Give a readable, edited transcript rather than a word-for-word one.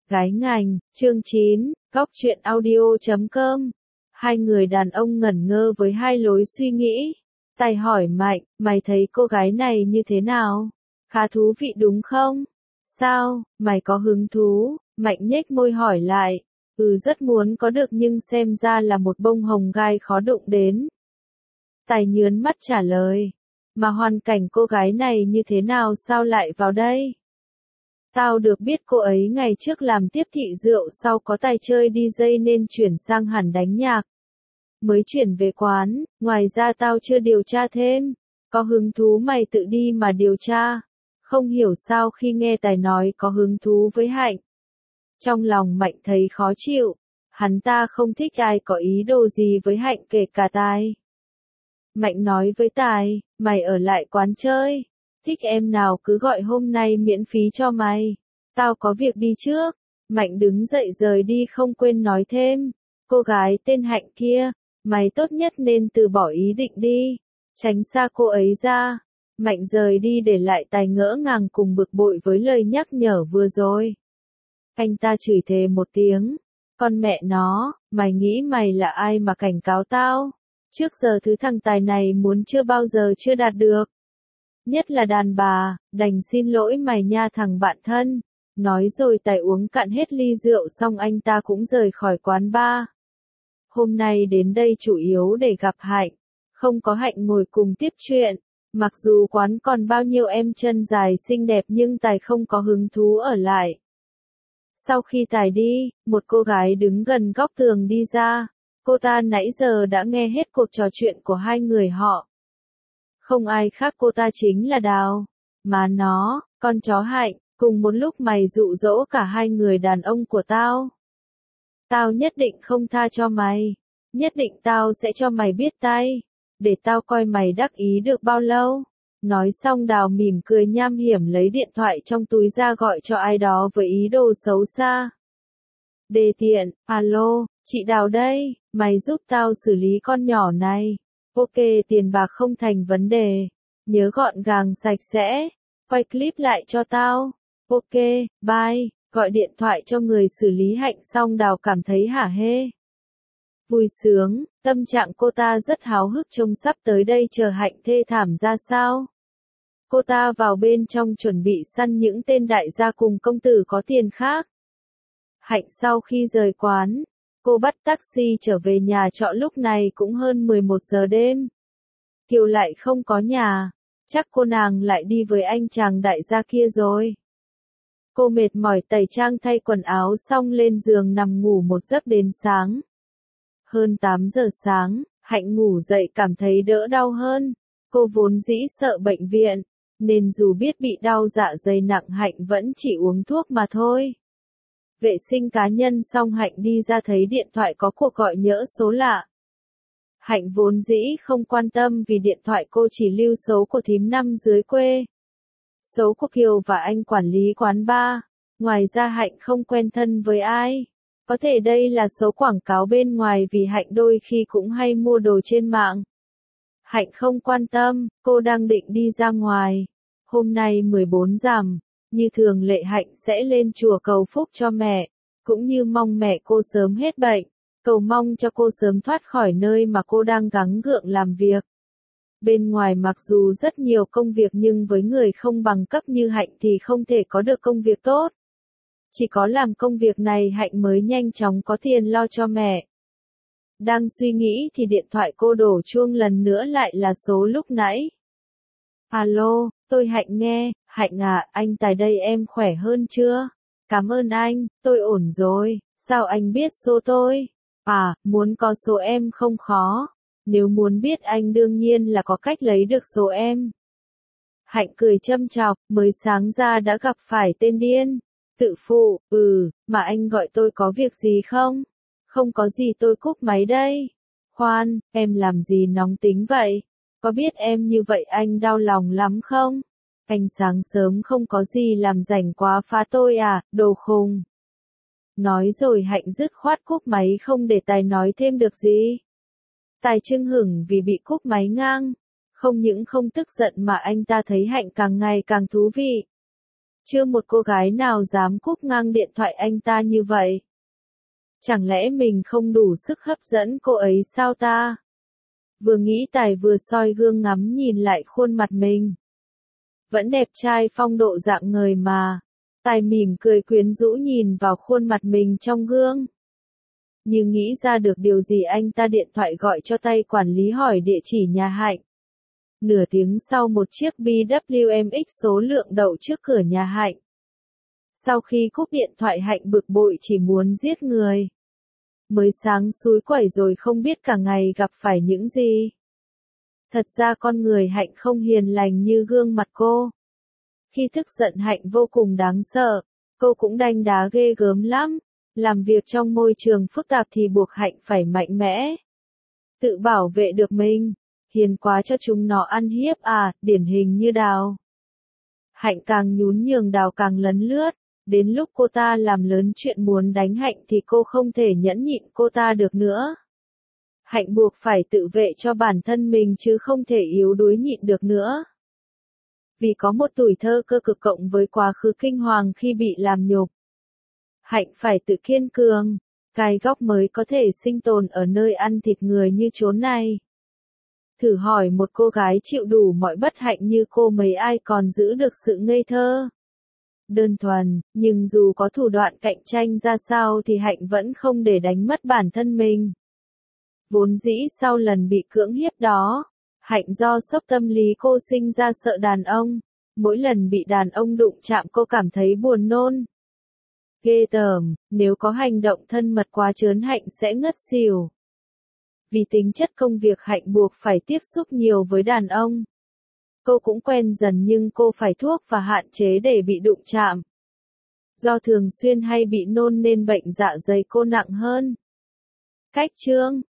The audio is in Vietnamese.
Gái ngành, chương 9, Góc truyện audio.com. Hai người đàn ông ngẩn ngơ với hai lối suy nghĩ. Tài hỏi Mạnh, mày thấy cô gái này như thế nào? Khá thú vị đúng không? Sao, mày có hứng thú? Mạnh nhếch môi hỏi lại. Rất muốn có được nhưng xem ra là một bông hồng gai khó đụng đến. Tài nhớn mắt trả lời. Mà hoàn cảnh cô gái này như thế nào sao lại vào đây? Tao được biết cô ấy ngày trước làm tiếp thị rượu sau có tài chơi DJ nên chuyển sang hẳn đánh nhạc. Mới chuyển về quán, ngoài ra tao chưa điều tra thêm. Có hứng thú mày tự đi mà điều tra. Không hiểu sao khi nghe Tài nói có hứng thú với Hạnh. Trong lòng Mạnh thấy khó chịu. Hắn ta không thích ai có ý đồ gì với Hạnh kể cả Tài. Mạnh nói với Tài, mày ở lại quán chơi. Thích em nào cứ gọi hôm nay miễn phí cho mày. Tao có việc đi trước. Mạnh đứng dậy rời đi không quên nói thêm. Cô gái tên Hạnh kia, mày tốt nhất nên từ bỏ ý định đi. Tránh xa cô ấy ra. Mạnh rời đi để lại Tài ngỡ ngàng cùng bực bội với lời nhắc nhở vừa rồi. Anh ta chửi thề một tiếng. Con mẹ nó, mày nghĩ mày là ai mà cảnh cáo tao? Trước giờ thứ thằng Tài này muốn chưa bao giờ chưa đạt được. Nhất là đàn bà, đành xin lỗi mày nha thằng bạn thân. Nói rồi Tài uống cạn hết ly rượu xong anh ta cũng rời khỏi quán bar. Hôm nay đến đây chủ yếu để gặp Hạnh. Không có Hạnh ngồi cùng tiếp chuyện. Mặc dù quán còn bao nhiêu em chân dài xinh đẹp nhưng Tài không có hứng thú ở lại. Sau khi Tài đi, một cô gái đứng gần góc tường đi ra. Cô ta nãy giờ đã nghe hết cuộc trò chuyện của hai người họ. Không ai khác cô ta chính là Đào. Mà nó, con chó Hạnh, cùng một lúc mày dụ dỗ cả hai người đàn ông của tao. Tao nhất định không tha cho mày. Nhất định tao sẽ cho mày biết tay. Để tao coi mày đắc ý được bao lâu. Nói xong Đào mỉm cười nham hiểm lấy điện thoại trong túi ra gọi cho ai đó với ý đồ xấu xa. Đề tiện, alo, chị Đào đây, mày giúp tao xử lý con nhỏ này. Ok, tiền bạc không thành vấn đề. Nhớ gọn gàng sạch sẽ. Quay clip lại cho tao. Ok, bye. Gọi điện thoại cho người xử lý Hạnh xong Đào cảm thấy hả hê. Vui sướng, tâm trạng cô ta rất háo hức trông sắp tới đây chờ Hạnh thê thảm ra sao. Cô ta vào bên trong chuẩn bị săn những tên đại gia cùng công tử có tiền khác. Hạnh sau khi rời quán, cô bắt taxi trở về nhà trọ lúc này cũng hơn 11 giờ đêm. Kiều lại không có nhà, chắc cô nàng lại đi với anh chàng đại gia kia rồi. Cô mệt mỏi tẩy trang thay quần áo xong lên giường nằm ngủ một giấc đến sáng. Hơn 8 giờ sáng, Hạnh ngủ dậy cảm thấy đỡ đau hơn. Cô vốn dĩ sợ bệnh viện, nên dù biết bị đau dạ dày nặng Hạnh vẫn chỉ uống thuốc mà thôi. Vệ sinh cá nhân xong Hạnh đi ra thấy điện thoại có cuộc gọi nhỡ số lạ. Hạnh vốn dĩ không quan tâm vì điện thoại cô chỉ lưu số của thím năm dưới quê. Số của Kiều và anh quản lý quán bar. Ngoài ra Hạnh không quen thân với ai. Có thể đây là số quảng cáo bên ngoài vì Hạnh đôi khi cũng hay mua đồ trên mạng. Hạnh không quan tâm, cô đang định đi ra ngoài. Hôm nay 14 rằm, như thường lệ Hạnh sẽ lên chùa cầu phúc cho mẹ, cũng như mong mẹ cô sớm hết bệnh, cầu mong cho cô sớm thoát khỏi nơi mà cô đang gắng gượng làm việc. Bên ngoài mặc dù rất nhiều công việc nhưng với người không bằng cấp như Hạnh thì không thể có được công việc tốt. Chỉ có làm công việc này Hạnh mới nhanh chóng có tiền lo cho mẹ. Đang suy nghĩ thì điện thoại cô đổ chuông lần nữa lại là số lúc nãy. Alo, tôi Hạnh nghe. Hạnh à, anh Tài đây em khỏe hơn chưa? Cảm ơn anh, tôi ổn rồi. Sao anh biết số tôi? À, muốn có số em không khó. Nếu muốn biết anh đương nhiên là có cách lấy được số em. Hạnh cười châm chọc, mới sáng ra đã gặp phải tên điên. Tự phụ, mà anh gọi tôi có việc gì không? Không có gì tôi cúp máy đây. Khoan, em làm gì nóng tính vậy? Có biết em như vậy anh đau lòng lắm không? Anh sáng sớm không có gì làm rảnh quá phá tôi à, đồ khùng. Nói rồi Hạnh dứt khoát cúp máy không để Tài nói thêm được gì. Tài chưng hửng vì bị cúp máy ngang. Không những không tức giận mà anh ta thấy Hạnh càng ngày càng thú vị. Chưa một cô gái nào dám cúp ngang điện thoại anh ta như vậy. Chẳng lẽ mình không đủ sức hấp dẫn cô ấy sao ta? Vừa nghĩ Tài vừa soi gương ngắm nhìn lại khuôn mặt mình. Vẫn đẹp trai phong độ dạng người mà. Tài mỉm cười quyến rũ nhìn vào khuôn mặt mình trong gương. Như nghĩ ra được điều gì anh ta điện thoại gọi cho tay quản lý hỏi địa chỉ nhà Hạnh. Nửa tiếng sau một chiếc BWMX số lượng đậu trước cửa nhà Hạnh. Sau khi cúp điện thoại Hạnh bực bội chỉ muốn giết người. Mới sáng xúi quẩy rồi không biết cả ngày gặp phải những gì. Thật ra con người Hạnh không hiền lành như gương mặt cô. Khi tức giận Hạnh vô cùng đáng sợ, cô cũng đanh đá ghê gớm lắm. Làm việc trong môi trường phức tạp thì buộc Hạnh phải mạnh mẽ. Tự bảo vệ được mình. Hiền quá cho chúng nó ăn hiếp à, điển hình như Đào. Hạnh càng nhún nhường Đào càng lấn lướt. Đến lúc cô ta làm lớn chuyện muốn đánh Hạnh thì cô không thể nhẫn nhịn cô ta được nữa. Hạnh buộc phải tự vệ cho bản thân mình chứ không thể yếu đuối nhịn được nữa. Vì có một tuổi thơ cơ cực cộng với quá khứ kinh hoàng khi bị làm nhục. Hạnh phải tự kiên cường, cài góc mới có thể sinh tồn ở nơi ăn thịt người như chốn này. Thử hỏi một cô gái chịu đủ mọi bất hạnh như cô mấy ai còn giữ được sự ngây thơ. Đơn thuần, nhưng dù có thủ đoạn cạnh tranh ra sao thì Hạnh vẫn không để đánh mất bản thân mình. Vốn dĩ sau lần bị cưỡng hiếp đó, Hạnh do sốc tâm lý cô sinh ra sợ đàn ông. Mỗi lần bị đàn ông đụng chạm cô cảm thấy buồn nôn. Ghê tởm, nếu có hành động thân mật quá chớn Hạnh sẽ ngất xỉu. Vì tính chất công việc Hạnh buộc phải tiếp xúc nhiều với đàn ông. Cô cũng quen dần nhưng cô phải thuốc và hạn chế để bị đụng chạm. Do thường xuyên hay bị nôn nên bệnh dạ dày cô nặng hơn. Cách chương